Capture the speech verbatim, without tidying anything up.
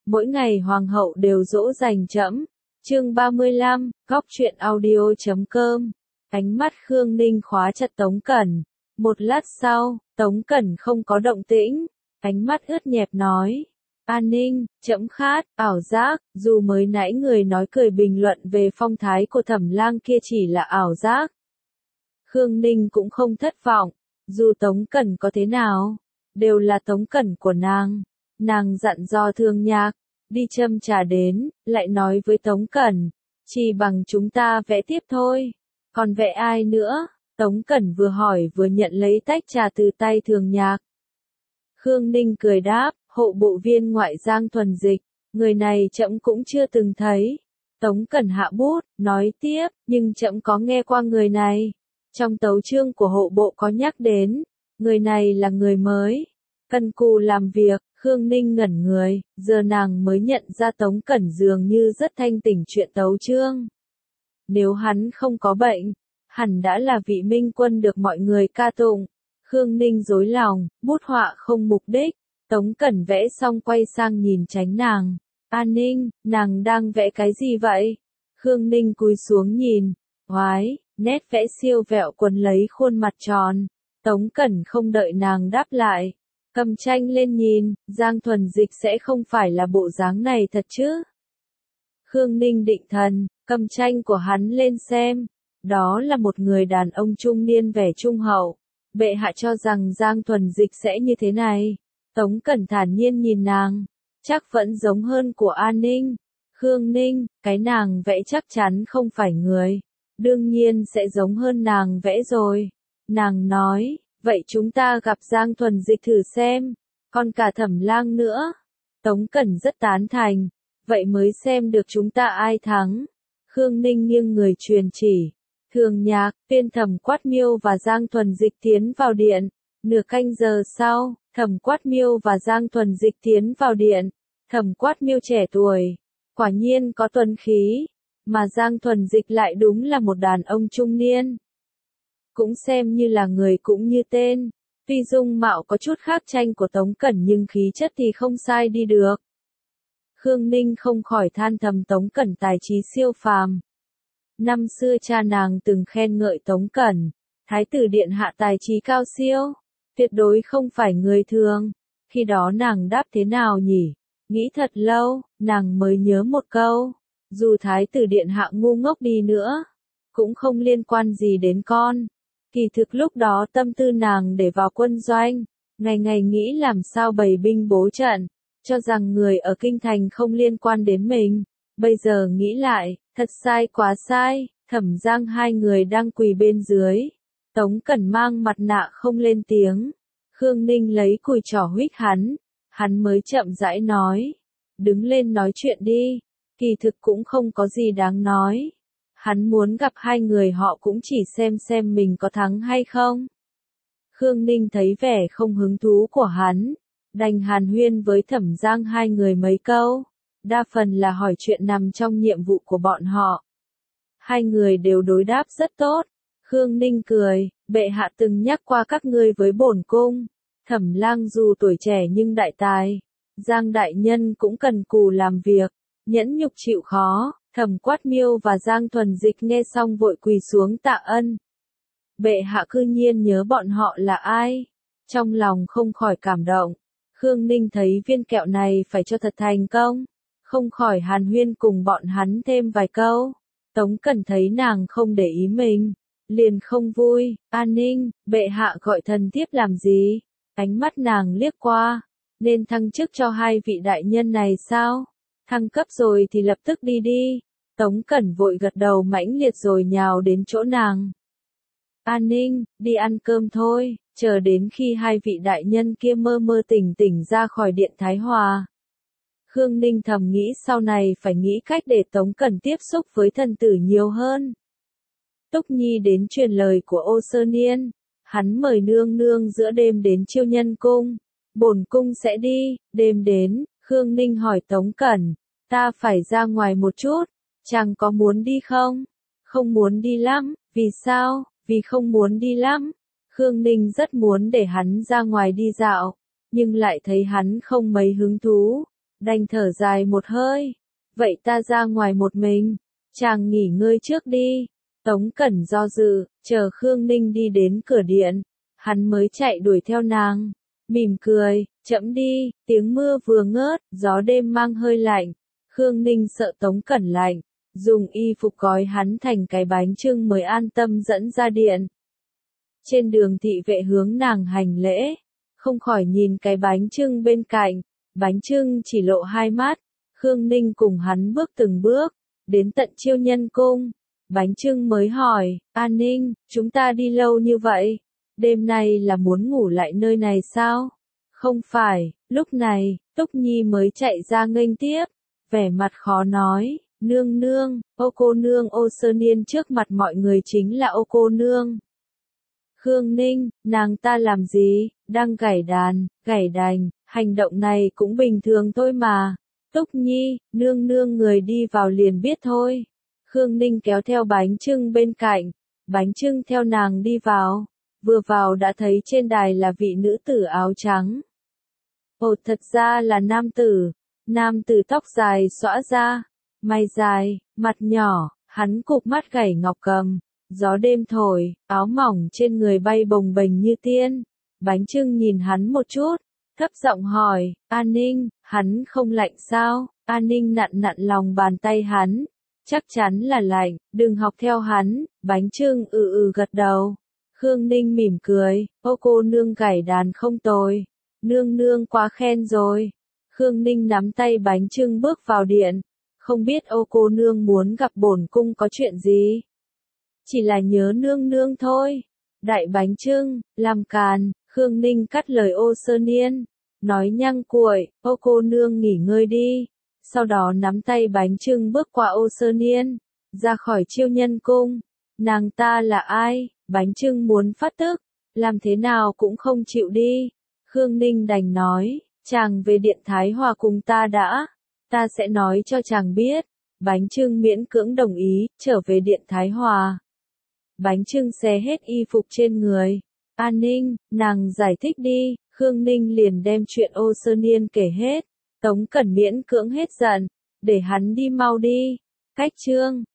mỗi ngày hoàng hậu đều dỗ dành trẫm. Chương ba mươi lăm, góc truyện audio chấm com. Ánh mắt Khương Ninh khóa chặt Tống Cẩn. Một lát sau, Tống Cẩn không có động tĩnh, ánh mắt ướt nhẹp nói: "An Ninh, trẫm khát." Ảo giác, dù mới nãy người nói cười bình luận về phong thái của Thẩm Lang kia chỉ là ảo giác, Khương Ninh cũng không thất vọng. Dù Tống Cẩn có thế nào, đều là Tống Cẩn của nàng. Nàng dặn dò Thương Nhạc đi châm trà đến, lại nói với Tống Cẩn: "Chỉ bằng chúng ta vẽ tiếp thôi, còn vẽ ai nữa?" Tống Cẩn vừa hỏi vừa nhận lấy tách trà từ tay Thường Nhạc. Khương Ninh cười đáp: "Hộ bộ viên ngoại Giang Thuần Dịch, người này trẫm cũng chưa từng thấy." Tống Cẩn hạ bút, nói tiếp: "Nhưng trẫm có nghe qua người này. Trong tấu chương của hộ bộ có nhắc đến, người này là người mới, cần cù làm việc." Khương Ninh ngẩn người, giờ nàng mới nhận ra Tống Cẩn dường như rất thanh tỉnh chuyện tấu chương. Nếu hắn không có bệnh, hẳn đã là vị minh quân được mọi người ca tụng. Khương Ninh rối lòng, bút họa không mục đích. Tống Cẩn vẽ xong quay sang nhìn tránh nàng. "An Ninh, nàng đang vẽ cái gì vậy?" Khương Ninh cúi xuống nhìn. Oái, nét vẽ siêu vẹo quấn lấy khuôn mặt tròn. Tống Cẩn không đợi nàng đáp lại, cầm tranh lên nhìn. Giang Thuần Dịch sẽ không phải là bộ dáng này thật chứ? Khương Ninh định thần, cầm tranh của hắn lên xem. Đó là một người đàn ông trung niên vẻ trung hậu. Bệ hạ cho rằng Giang Thuần Dịch sẽ như thế này. Tống Cẩn thản nhiên nhìn nàng. Chắc vẫn giống hơn của An Ninh. Khương Ninh, cái nàng vẽ chắc chắn không phải người. Đương nhiên sẽ giống hơn nàng vẽ rồi. Nàng nói: "Vậy chúng ta gặp Giang Thuần Dịch thử xem, còn cả Thẩm Lang nữa." Tống Cẩn rất tán thành. "Vậy mới xem được chúng ta ai thắng." Khương Ninh nghiêng người truyền chỉ. Thường Nhạc, Viên Thẩm Quát Miêu và Giang Thuần Dịch tiến vào điện. Nửa canh giờ sau, Thẩm Quát Miêu và Giang Thuần Dịch tiến vào điện. Thẩm Quát Miêu trẻ tuổi, quả nhiên có tuấn khí, mà Giang Thuần Dịch lại đúng là một đàn ông trung niên. Cũng xem như là người cũng như tên. Tuy dung mạo có chút khác tranh của Tống Cẩn nhưng khí chất thì không sai đi được. Khương Ninh không khỏi than thầm Tống Cẩn tài trí siêu phàm. Năm xưa cha nàng từng khen ngợi Tống Cẩn, Thái tử điện hạ tài trí cao siêu, tuyệt đối không phải người thường. Khi đó nàng đáp thế nào nhỉ? Nghĩ thật lâu, nàng mới nhớ một câu: dù Thái tử điện hạ ngu ngốc đi nữa, cũng không liên quan gì đến con. Kỳ thực lúc đó tâm tư nàng để vào quân doanh, ngày ngày nghĩ làm sao bày binh bố trận, cho rằng người ở kinh thành không liên quan đến mình. Bây giờ nghĩ lại, thật sai quá sai. Thẩm Giang hai người đang quỳ bên dưới. Tống Cẩn mang mặt nạ không lên tiếng. Khương Ninh lấy cùi trỏ huých hắn. Hắn mới chậm rãi nói: "Đứng lên nói chuyện đi." Kỳ thực cũng không có gì đáng nói. Hắn muốn gặp hai người họ cũng chỉ xem xem mình có thắng hay không. Khương Ninh thấy vẻ không hứng thú của hắn, đành hàn huyên với Thẩm Giang hai người mấy câu. Đa phần là hỏi chuyện nằm trong nhiệm vụ của bọn họ. Hai người đều đối đáp rất tốt. Khương Ninh cười: "Bệ hạ từng nhắc qua các ngươi với bổn cung. Thẩm Lang dù tuổi trẻ nhưng đại tài. Giang đại nhân cũng cần cù làm việc, nhẫn nhục chịu khó." Thẩm Quát Miêu và Giang Thuần Dịch nghe xong vội quỳ xuống tạ ân. Bệ hạ cư nhiên nhớ bọn họ là ai. Trong lòng không khỏi cảm động. Khương Ninh thấy viên kẹo này phải cho thật thành công, không khỏi hàn huyên cùng bọn hắn thêm vài câu. Tống Cẩn thấy nàng không để ý mình, liền không vui. "An Ninh, bệ hạ gọi thần tiếp làm gì?" Ánh mắt nàng liếc qua. "Nên thăng chức cho hai vị đại nhân này sao? Thăng cấp rồi thì lập tức đi đi." Tống Cẩn vội gật đầu mãnh liệt rồi nhào đến chỗ nàng. "An Ninh, đi ăn cơm thôi." Chờ đến khi hai vị đại nhân kia mơ mơ tỉnh tỉnh ra khỏi điện Thái Hòa, Khương Ninh thầm nghĩ sau này phải nghĩ cách để Tống Cẩn tiếp xúc với thần tử nhiều hơn. Túc Nhi đến truyền lời của Ô Sơ Niên. Hắn mời nương nương giữa đêm đến Chiêu Nhân cung. Bổn cung sẽ đi. Đêm đến, Khương Ninh hỏi Tống Cẩn: "Ta phải ra ngoài một chút, chàng có muốn đi không?" "Không muốn đi lắm." "Vì sao?" "Vì không muốn đi lắm." Khương Ninh rất muốn để hắn ra ngoài đi dạo, nhưng lại thấy hắn không mấy hứng thú. đành thở dài một hơi. Vậy ta ra ngoài một mình, chàng nghỉ ngơi trước đi. Tống Cẩn do dự, chờ Khương Ninh đi đến cửa điện, hắn mới chạy đuổi theo nàng, mỉm cười, chậm đi, tiếng mưa vừa ngớt, gió đêm mang hơi lạnh. Khương Ninh sợ Tống Cẩn lạnh, dùng y phục gói hắn thành cái bánh chưng mới an tâm dẫn ra điện. Trên đường thị vệ hướng nàng hành lễ, không khỏi nhìn cái bánh chưng bên cạnh, bánh chưng chỉ lộ hai mắt. Khương Ninh cùng hắn bước từng bước, đến tận Chiêu Nhân Cung. Bánh chưng mới hỏi, An Ninh, chúng ta đi lâu như vậy, đêm nay là muốn ngủ lại nơi này sao? Không phải, lúc này, Túc Nhi mới chạy ra nghênh tiếp, vẻ mặt khó nói, nương nương, ô cô nương Ô Sơn Yên trước mặt mọi người chính là ô cô nương. Khương Ninh, nàng ta làm gì, đang gảy đàn, gảy đành, hành động này cũng bình thường thôi mà. Túc Nhi, nương nương người đi vào liền biết thôi. Khương Ninh kéo theo bánh chưng bên cạnh, bánh chưng theo nàng đi vào, vừa vào đã thấy trên đài là vị nữ tử áo trắng. Ồ, thật ra là nam tử, nam tử tóc dài xõa ra, mày dài, mặt nhỏ, hắn cụp mắt gảy ngọc cầm, gió đêm thổi, áo mỏng trên người bay bồng bềnh như tiên. Bánh chưng nhìn hắn một chút, thấp giọng hỏi, An Ninh, hắn không lạnh sao? An Ninh nặn nặn lòng bàn tay hắn, chắc chắn là lạnh, đừng học theo hắn. Bánh chưng ừ ừ gật đầu. Khương Ninh mỉm cười, ô cô nương gảy đàn không tồi, nương nương quá khen rồi. Khương Ninh nắm tay bánh chưng bước vào điện, không biết ô cô nương muốn gặp bổn cung có chuyện gì? Chỉ là nhớ nương nương thôi. Đại bánh chưng, làm càn. Khương Ninh cắt lời Ô Sơn Yên, nói nhăng cuội, ô cô nương nghỉ ngơi đi. Sau đó nắm tay bánh chưng bước qua Ô Sơn Yên, ra khỏi Chiêu Nhân Cung. Nàng ta là ai? Bánh chưng muốn phát tức, làm thế nào cũng không chịu đi. Khương Ninh đành nói, chàng về điện Thái Hòa cùng ta đã, ta sẽ nói cho chàng biết. Bánh chưng miễn cưỡng đồng ý, trở về điện Thái Hòa. Bánh chưng xé hết y phục trên người. An Ninh, nàng giải thích đi. Khương Ninh liền đem chuyện Ô Sơn Yên kể hết. Tống Cẩn miễn cưỡng hết giận, để hắn đi mau đi. Cách chương